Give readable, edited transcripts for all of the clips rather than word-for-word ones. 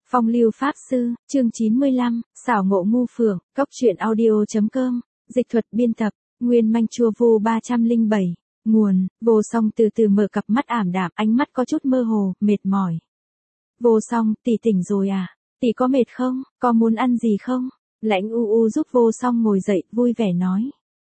Phong lưu pháp sư, chương 95, xảo ngộ ngu phượng, cốc truyện audio.com, dịch thuật biên tập, Nguyên Manh Chua Vu 307, nguồn, Vô Song từ từ mở cặp mắt ảm đạm, ánh mắt có chút mơ hồ, mệt mỏi. Vô Song, tỷ tỉnh rồi à? Tỷ có mệt không? Có muốn ăn gì không? Lãnh U U giúp Vô Song ngồi dậy, vui vẻ nói.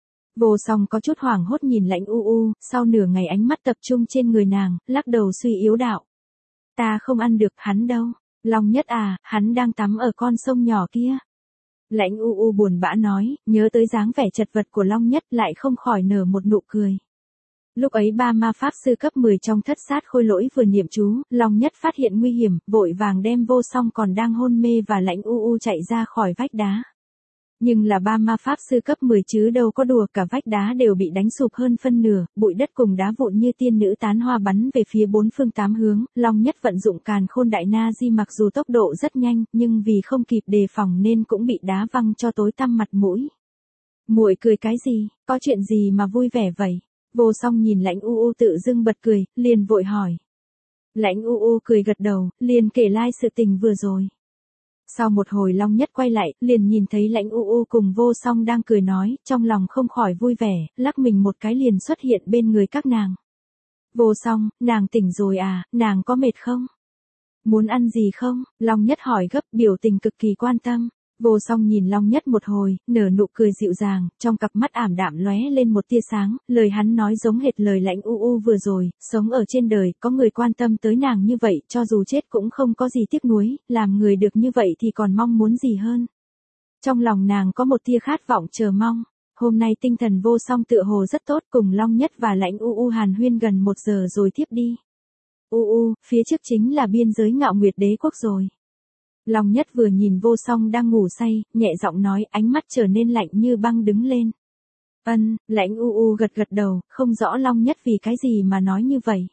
Vô Song có chút hoảng hốt nhìn Lãnh U U, sau nửa ngày ánh mắt tập trung trên người nàng, lắc đầu suy yếu đạo. Ta không ăn được hắn đâu. Long Nhất à, hắn đang tắm ở con sông nhỏ kia. Lãnh U U buồn bã nói, nhớ tới dáng vẻ chật vật của Long Nhất lại không khỏi nở một nụ cười. Lúc ấy ba ma pháp sư cấp 10 trong thất sát khôi lỗi vừa niệm chú, Long Nhất phát hiện nguy hiểm, vội vàng đem Vô Song còn đang hôn mê và Lãnh U U chạy ra khỏi vách đá. Nhưng là ba ma pháp sư cấp 10 chứ đâu có đùa, cả vách đá đều bị đánh sụp hơn phân nửa, bụi đất cùng đá vụn như tiên nữ tán hoa bắn về phía bốn phương tám hướng. Long Nhất vận dụng càn khôn đại na di, mặc dù tốc độ rất nhanh, nhưng vì không kịp đề phòng nên cũng bị đá văng cho tối tăm mặt mũi. Muội cười cái gì, có chuyện gì mà vui vẻ vậy? Vô Song nhìn Lãnh U U tự dưng bật cười, liền vội hỏi. Lãnh U U cười gật đầu, liền kể lại sự tình vừa rồi. Sau một hồi Long Nhất quay lại, liền nhìn thấy Lãnh U U cùng Vô Song đang cười nói, trong lòng không khỏi vui vẻ, lắc mình một cái liền xuất hiện bên người các nàng. Vô Song, nàng tỉnh rồi à, nàng có mệt không? Muốn ăn gì không? Long Nhất hỏi gấp, biểu tình cực kỳ quan tâm. Vô Song nhìn Long Nhất một hồi, nở nụ cười dịu dàng, trong cặp mắt ảm đạm lóe lên một tia sáng, lời hắn nói giống hệt lời Lãnh U U vừa rồi, sống ở trên đời, có người quan tâm tới nàng như vậy, cho dù chết cũng không có gì tiếc nuối, làm người được như vậy thì còn mong muốn gì hơn. Trong lòng nàng có một tia khát vọng chờ mong. Hôm nay tinh thần Vô Song tựa hồ rất tốt, cùng Long Nhất và Lãnh U U hàn huyên gần 1 giờ rồi tiếp đi. U U, phía trước chính là biên giới Ngạo Nguyệt Đế quốc rồi. Long Nhất vừa nhìn Vô Song đang ngủ say, nhẹ giọng nói, ánh mắt trở nên lạnh như băng đứng lên. Lãnh U U gật gật đầu, không rõ Long Nhất vì cái gì mà nói như vậy.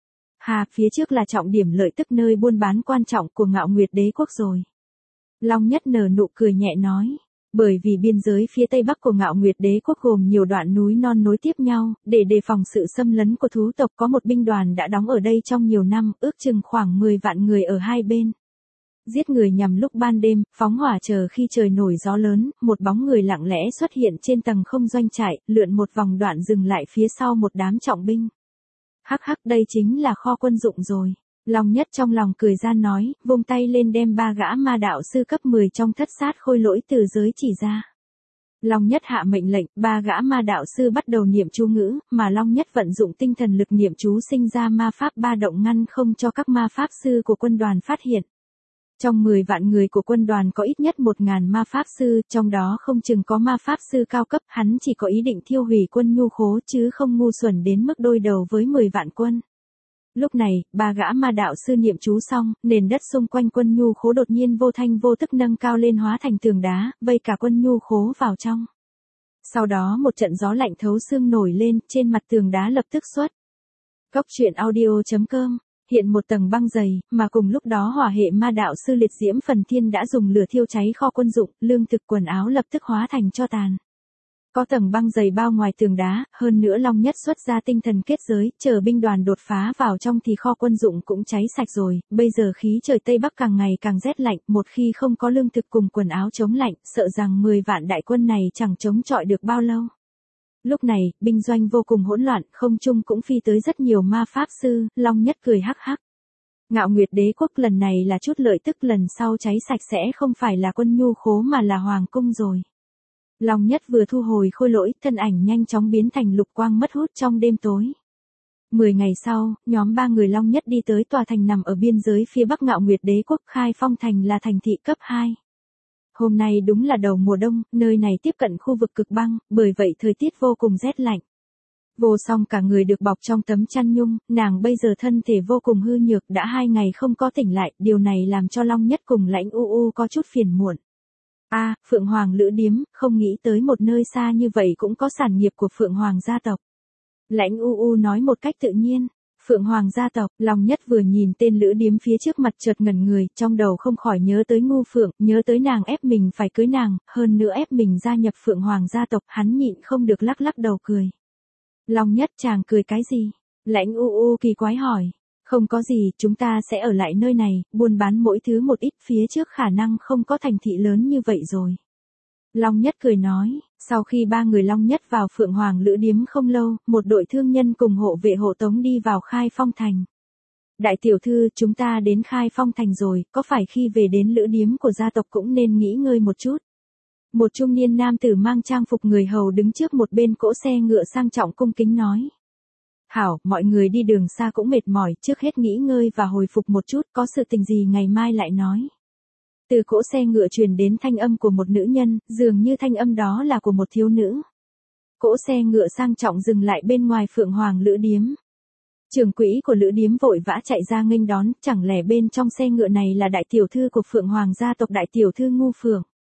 Hà, phía trước là trọng điểm lợi tức, nơi buôn bán quan trọng của Ngạo Nguyệt Đế quốc rồi. Long Nhất nở nụ cười nhẹ nói. Bởi vì biên giới phía tây bắc của Ngạo Nguyệt Đế quốc gồm nhiều đoạn núi non nối tiếp nhau, để đề phòng sự xâm lấn của thú tộc, có một binh đoàn đã đóng ở đây trong nhiều năm, ước chừng khoảng 10 vạn người ở hai bên. Giết người nhằm lúc ban đêm, phóng hỏa chờ khi trời nổi gió lớn, một bóng người lặng lẽ xuất hiện trên tầng không doanh trại, lượn một vòng đoạn dừng lại phía sau một đám trọng binh. Hắc hắc, đây chính là kho quân dụng rồi. Long Nhất trong lòng cười gian nói, vung tay lên đem 3 gã ma đạo sư cấp 10 trong thất sát khôi lỗi từ giới chỉ ra. Long Nhất hạ mệnh lệnh, 3 gã ma đạo sư bắt đầu niệm chú ngữ, mà Long Nhất vận dụng tinh thần lực niệm chú sinh ra ma pháp ba động ngăn không cho các ma pháp sư của quân đoàn phát hiện. Trong 10 vạn người của quân đoàn có ít nhất 1000 ma pháp sư, trong đó không chừng có ma pháp sư cao cấp, hắn chỉ có ý định thiêu hủy quân nhu khố chứ không ngu xuẩn đến mức đối đầu với 10 vạn quân. Lúc này, 3 gã ma đạo sư niệm chú xong, nền đất xung quanh quân nhu khố đột nhiên vô thanh vô tức nâng cao lên hóa thành tường đá, vây cả quân nhu khố vào trong. Sau đó một trận gió lạnh thấu xương nổi lên, trên mặt tường đá lập tức xuất. Cốc truyện audio.com, hiện một tầng băng dày, mà cùng lúc đó hỏa hệ ma đạo sư liệt diễm phần thiên đã dùng lửa thiêu cháy kho quân dụng, lương thực quần áo lập tức hóa thành tro tàn. Có tầng băng dày bao ngoài tường đá, hơn nữa Long Nhất xuất ra tinh thần kết giới, chờ binh đoàn đột phá vào trong thì kho quân dụng cũng cháy sạch rồi, bây giờ khí trời Tây Bắc càng ngày càng rét lạnh, một khi không có lương thực cùng quần áo chống lạnh, sợ rằng 10 vạn đại quân này chẳng chống chọi được bao lâu. Lúc này, binh doanh vô cùng hỗn loạn, không trung cũng phi tới rất nhiều ma pháp sư, Long Nhất cười hắc hắc. Ngạo Nguyệt Đế quốc lần này là chút lợi tức, lần sau cháy sạch sẽ không phải là quân nhu khố mà là hoàng cung rồi. Long Nhất vừa thu hồi khôi lỗi, thân ảnh nhanh chóng biến thành lục quang mất hút trong đêm tối. 10 ngày sau, nhóm 3 người Long Nhất đi tới tòa thành nằm ở biên giới phía bắc Ngạo Nguyệt Đế quốc, Khai Phong thành là thành thị cấp 2. Hôm nay đúng là đầu mùa đông, nơi này tiếp cận khu vực cực băng, bởi vậy thời tiết vô cùng rét lạnh. Vô Song cả người được bọc trong tấm chăn nhung, nàng bây giờ thân thể vô cùng hư nhược, đã 2 ngày không có tỉnh lại, điều này làm cho Long Nhất cùng Lãnh U U có chút phiền muộn. Phượng Hoàng Lữ Điếm, không nghĩ tới một nơi xa như vậy cũng có sản nghiệp của Phượng Hoàng gia tộc. Lãnh U U nói một cách tự nhiên. Phượng Hoàng gia tộc, Long Nhất vừa nhìn tên Lữ Điếm phía trước mặt chợt ngẩn người, trong đầu không khỏi nhớ tới Ngu Phượng, nhớ tới nàng ép mình phải cưới nàng, hơn nữa ép mình gia nhập Phượng Hoàng gia tộc, hắn nhịn không được lắc lắc đầu cười. Long Nhất, chàng cười cái gì? Lãnh U U kỳ quái hỏi. Không có gì, chúng ta sẽ ở lại nơi này, buôn bán mỗi thứ một ít, phía trước khả năng không có thành thị lớn như vậy rồi. Long Nhất cười nói, sau khi ba người Long Nhất vào Phượng Hoàng Lữ Điếm không lâu, một đội thương nhân cùng hộ vệ hộ tống đi vào Khai Phong Thành. Đại tiểu thư, chúng ta đến Khai Phong Thành rồi, có phải khi về đến Lữ Điếm của gia tộc cũng nên nghỉ ngơi một chút? Một trung niên nam tử mang trang phục người hầu đứng trước một bên cỗ xe ngựa sang trọng cung kính nói. Hảo, mọi người đi đường xa cũng mệt mỏi, trước hết nghỉ ngơi và hồi phục một chút, có sự tình gì ngày mai lại nói. Từ cỗ xe ngựa truyền đến thanh âm của một nữ nhân, dường như thanh âm đó là của một thiếu nữ. Cỗ xe ngựa sang trọng dừng lại bên ngoài Phượng Hoàng Lữ Điếm. Trưởng quỹ của Lữ Điếm vội vã chạy ra nghênh đón, chẳng lẽ bên trong xe ngựa này là đại tiểu thư của Phượng Hoàng gia tộc đại tiểu thư Ngu Phượng.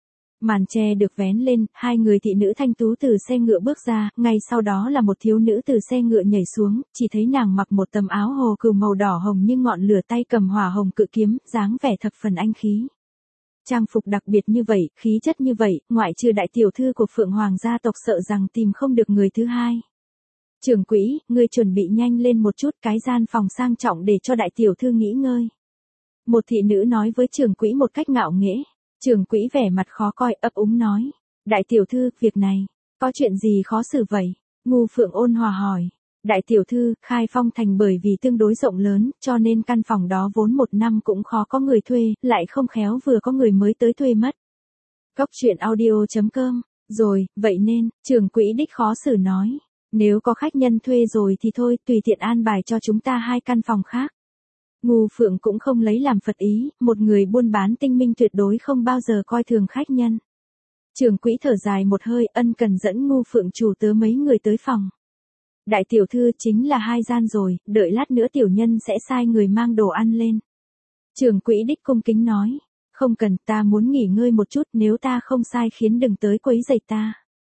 Màn tre được vén lên, hai người thị nữ thanh tú từ xe ngựa bước ra, ngay sau đó là một thiếu nữ từ xe ngựa nhảy xuống, chỉ thấy nàng mặc một tấm áo hồ cừu màu đỏ hồng như ngọn lửa, tay cầm hỏa hồng cự kiếm, dáng vẻ thập phần anh khí. Trang phục đặc biệt như vậy, khí chất như vậy, ngoại trừ đại tiểu thư của Phượng Hoàng gia tộc sợ rằng tìm không được người thứ hai. Trưởng quỹ, ngươi chuẩn bị nhanh lên một chút, cái gian phòng sang trọng để cho đại tiểu thư nghỉ ngơi. Một thị nữ nói với trưởng quỹ một cách ngạo nghễ. Trưởng quỹ vẻ mặt khó coi, ấp úng nói. Đại tiểu thư, việc này, có chuyện gì khó xử vậy? Ngu Phượng ôn hòa hỏi. Đại tiểu thư, Khai Phong Thành bởi vì tương đối rộng lớn, cho nên căn phòng đó vốn một năm cũng khó có người thuê, lại không khéo vừa có người mới tới thuê mất. Cốc truyện audio.com. Rồi, vậy nên, trưởng quỹ đích khó xử nói. Nếu có khách nhân thuê rồi thì thôi, tùy tiện an bài cho chúng ta 2 căn phòng khác. Ngu Phượng cũng không lấy làm phật ý, một người buôn bán tinh minh tuyệt đối không bao giờ coi thường khách nhân. Trưởng quỹ thở dài một hơi, ân cần dẫn Ngu Phượng chủ tớ mấy người tới phòng. Đại tiểu thư, chính là 2 gian rồi, đợi lát nữa tiểu nhân sẽ sai người mang đồ ăn lên. Trưởng quỹ đích cung kính nói, không cần, ta muốn nghỉ ngơi một chút, nếu ta không sai khiến đừng tới quấy rầy ta.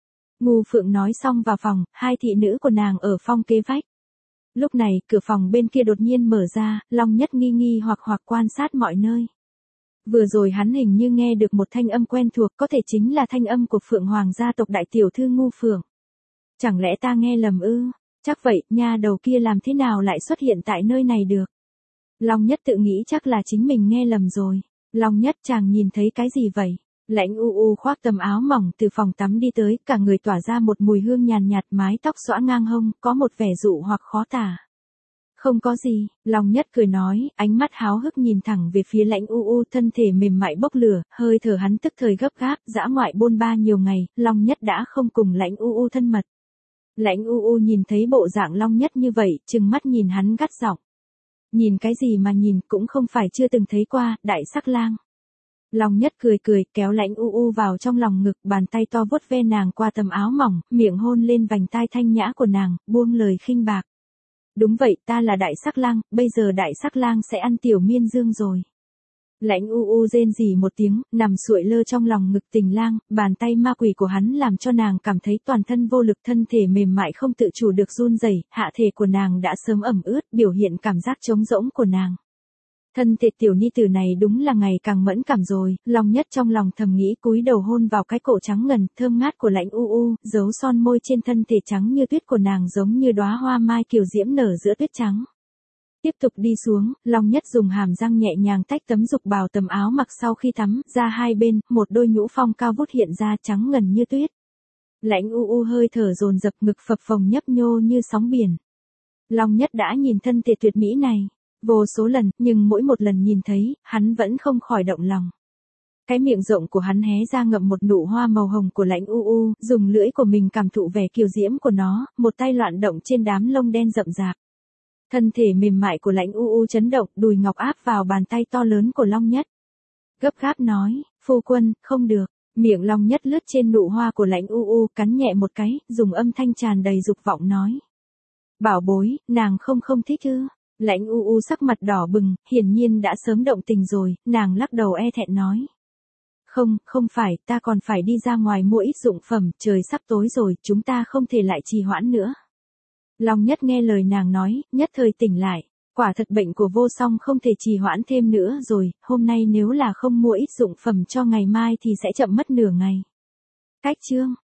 Ngu Phượng nói xong vào phòng, 2 thị nữ của nàng ở phòng kế vách. Lúc này, cửa phòng bên kia đột nhiên mở ra, Long Nhất nghi hoặc quan sát mọi nơi. Vừa rồi hắn hình như nghe được một thanh âm quen thuộc, có thể chính là thanh âm của Phượng Hoàng gia tộc đại tiểu thư Ngu Phượng. Chẳng lẽ ta nghe lầm ư? Chắc vậy, nha đầu kia làm thế nào lại xuất hiện tại nơi này được? Long Nhất tự nghĩ chắc là chính mình nghe lầm rồi. Long Nhất, chàng nhìn thấy cái gì vậy? Lãnh U U khoác tấm áo mỏng từ phòng tắm đi tới, cả người tỏa ra một mùi hương nhàn nhạt, mái tóc xõa ngang hông, có một vẻ dụ hoặc khó tả. Không có gì, Long Nhất cười nói, ánh mắt háo hức nhìn thẳng về phía Lãnh U U, thân thể mềm mại bốc lửa, hơi thở hắn tức thời gấp gáp, dã ngoại bôn ba nhiều ngày, Long Nhất đã không cùng Lãnh U U thân mật. Lãnh U U nhìn thấy bộ dạng Long Nhất như vậy, trừng mắt nhìn hắn gắt giọng. Nhìn cái gì mà nhìn, cũng không phải chưa từng thấy qua, đại sắc lang. Long Nhất cười kéo Lãnh U U vào trong lòng ngực, bàn tay to vuốt ve nàng qua tấm áo mỏng, miệng hôn lên vành tai thanh nhã của nàng, buông lời khinh bạc. Đúng vậy, ta là đại sắc lang, bây giờ đại sắc lang sẽ ăn tiểu miên dương rồi. Lãnh U U rên rỉ một tiếng, nằm xuội lơ trong lòng ngực Tình Lang, bàn tay ma quỷ của hắn làm cho nàng cảm thấy toàn thân vô lực, thân thể mềm mại không tự chủ được run rẩy, hạ thể của nàng đã sớm ẩm ướt, biểu hiện cảm giác trống rỗng của nàng. Thân thể tiểu ni tử này đúng là ngày càng mẫn cảm rồi, Long Nhất trong lòng thầm nghĩ, cúi đầu hôn vào cái cổ trắng ngần, thơm ngát của Lãnh U U, dấu son môi trên thân thể trắng như tuyết của nàng giống như đóa hoa mai kiều diễm nở giữa tuyết trắng. Tiếp tục đi xuống, Long Nhất dùng hàm răng nhẹ nhàng tách tấm dục bào tầm áo mặc sau khi tắm, ra hai bên, một đôi nhũ phong cao vút hiện ra trắng ngần như tuyết. Lãnh U U hơi thở dồn dập, ngực phập phồng nhấp nhô như sóng biển. Long Nhất đã nhìn thân thể tuyệt mỹ này vô số lần, nhưng mỗi một lần nhìn thấy, hắn vẫn không khỏi động lòng. Cái miệng rộng của hắn hé ra ngậm một nụ hoa màu hồng của Lãnh U U, dùng lưỡi của mình cảm thụ vẻ kiều diễm của nó, một tay loạn động trên đám lông đen rậm rạp. Thân thể mềm mại của Lãnh U U chấn động, đùi ngọc áp vào bàn tay to lớn của Long Nhất. Gấp gáp nói, phu quân, không được. Miệng Long Nhất lướt trên nụ hoa của Lãnh U U, cắn nhẹ một cái, dùng âm thanh tràn đầy dục vọng nói. Bảo bối, nàng không thích ư? Lãnh U U sắc mặt đỏ bừng, hiển nhiên đã sớm động tình rồi, nàng lắc đầu e thẹn nói. Không phải, ta còn phải đi ra ngoài mua ít dụng phẩm, trời sắp tối rồi, chúng ta không thể lại trì hoãn nữa. Long Nhất nghe lời nàng nói, nhất thời tỉnh lại, quả thật bệnh của vô song không thể trì hoãn thêm nữa rồi, hôm nay nếu là không mua ít dụng phẩm cho ngày mai thì sẽ chậm mất nửa ngày. Cách chương